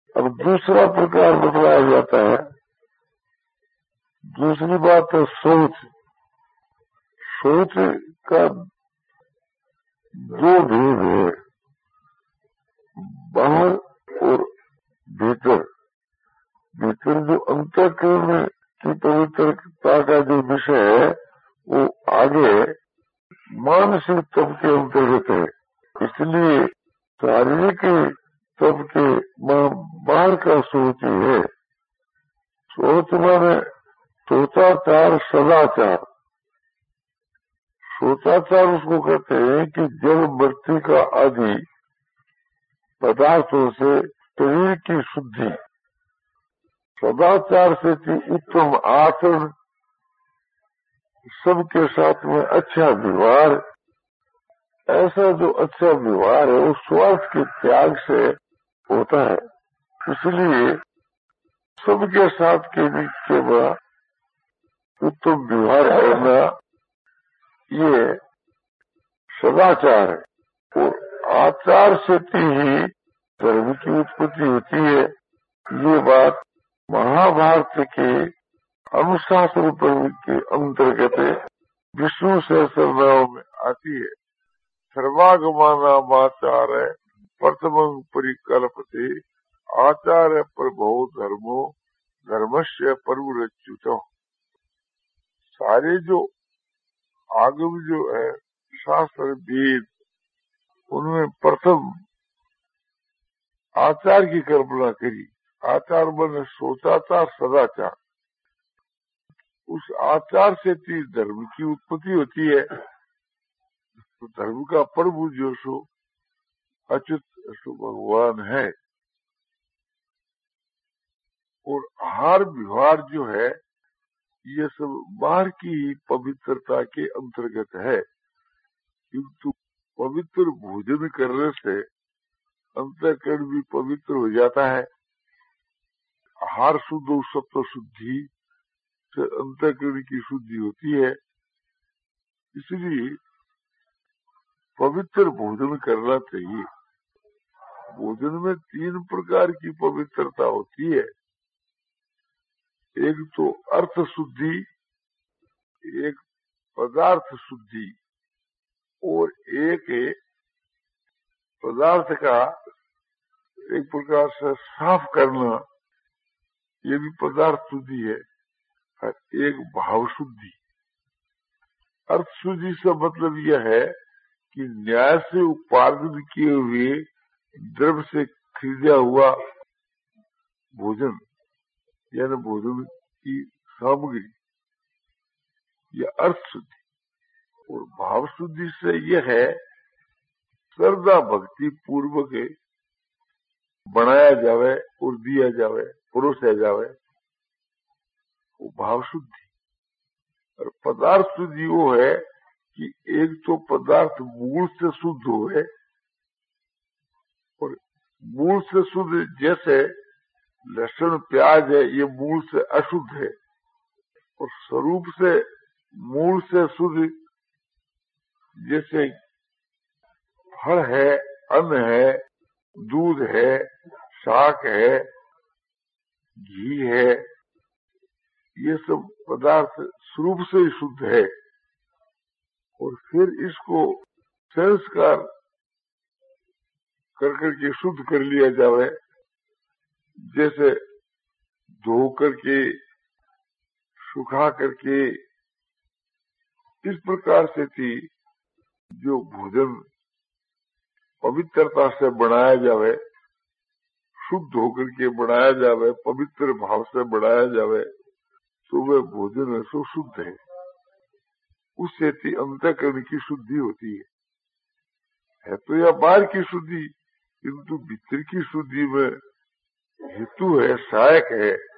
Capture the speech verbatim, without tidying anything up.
अब दूसरा प्रकार बतलाया जाता है। दूसरी बात है सोच। सोच का दो भेद है, बाहर और भीतर। भीतर जो अंतःकरण की पवित्रता का जो विषय है वो आगे मानसिक तप के अंतर्गत है। इसलिए शारीरिक तप के बाहर का सोच है। सोच माने सोचाचार, सदाचार। सोचाचार उसको कहते हैं कि जल मृत्यु का आदि पदार्थों से शरीर की शुद्धि। सदाचार से कि उत्तम आचरण, सबके साथ में अच्छा व्यवहार। ऐसा जो अच्छा व्यवहार है वो स्वार्थ के त्याग से होता है। इसलिए सबके साथ के केवल उत्तम व्यवहार करना ये सदाचार है। और आचार से ही धर्म की उत्पत्ति होती है। ये बात महाभारत के अनुशासन पर्व के अंतर्गत विष्णु सहस्रनाम में आती है। सर्वागमानामाचार्य प्रथमं परिकल्पते आचार्य प्रभो धर्मो धर्मस्य परमुच्युतो। सारे जो आगम जो है शास्त्र वेद, उनमें प्रथम आचार की कल्पना करी। आचार बने सोचाचार, सदाचार। उस आचार से धर्म की उत्पत्ति होती है। तो धर्म का प्रभु जो सो अच्युत सो भगवान है। और आहार व्यवहार जो है ये सब बाहर की ही पवित्रता के अंतर्गत है। किंतु पवित्र भोजन करने से अंतःकरण भी पवित्र हो जाता है। आहार शुद्ध और सत्व शुद्धि से अंतःकरण की शुद्धि होती है। इसलिए पवित्र भोजन करना चाहिए। भोजन में तीन प्रकार की पवित्रता होती है। एक तो अर्थ शुद्धि, एक पदार्थ शुद्धि और एक पदार्थ का एक प्रकार से साफ करना, ये भी पदार्थ शुद्धि है। और एक भाव शुद्धि। अर्थ शुद्धि से मतलब यह है कि न्याय से उपार्जन किए हुए द्रव्य से खरीदा हुआ भोजन, यानी भोजन की सामग्री, यह अर्थ शुद्धि। और भाव शुद्धि से यह है श्रद्धा भक्ति पूर्वक बनाया जावे और दिया जावे, परोसा जावे, वो भाव शुद्धि। और पदार्थ शुद्धि वो है कि एक तो पदार्थ मूल से शुद्ध हो है, और मूल से शुद्ध जैसे लहसुन प्याज है, ये मूल से अशुद्ध है। और स्वरूप से मूल से शुद्ध जैसे फल है, अन्न है, दूध है, शाक है, घी है, ये सब पदार्थ स्वरूप से ही शुद्ध है। और फिर इसको संस्कार कर करके शुद्ध कर लिया जावे, जैसे धो करके, सुखा करके। इस प्रकार से थी जो भोजन पवित्रता से बनाया जावे, शुद्ध होकर के बनाया जावे, पवित्र भाव से बनाया जावे, तो वह भोजन सो शुद्ध है। उससे थी अंतःकरण की शुद्धि होती है। है तो यह बाहर की शुद्धि, किंतु भीतर की शुद्धि में हेतु है, सहायक है।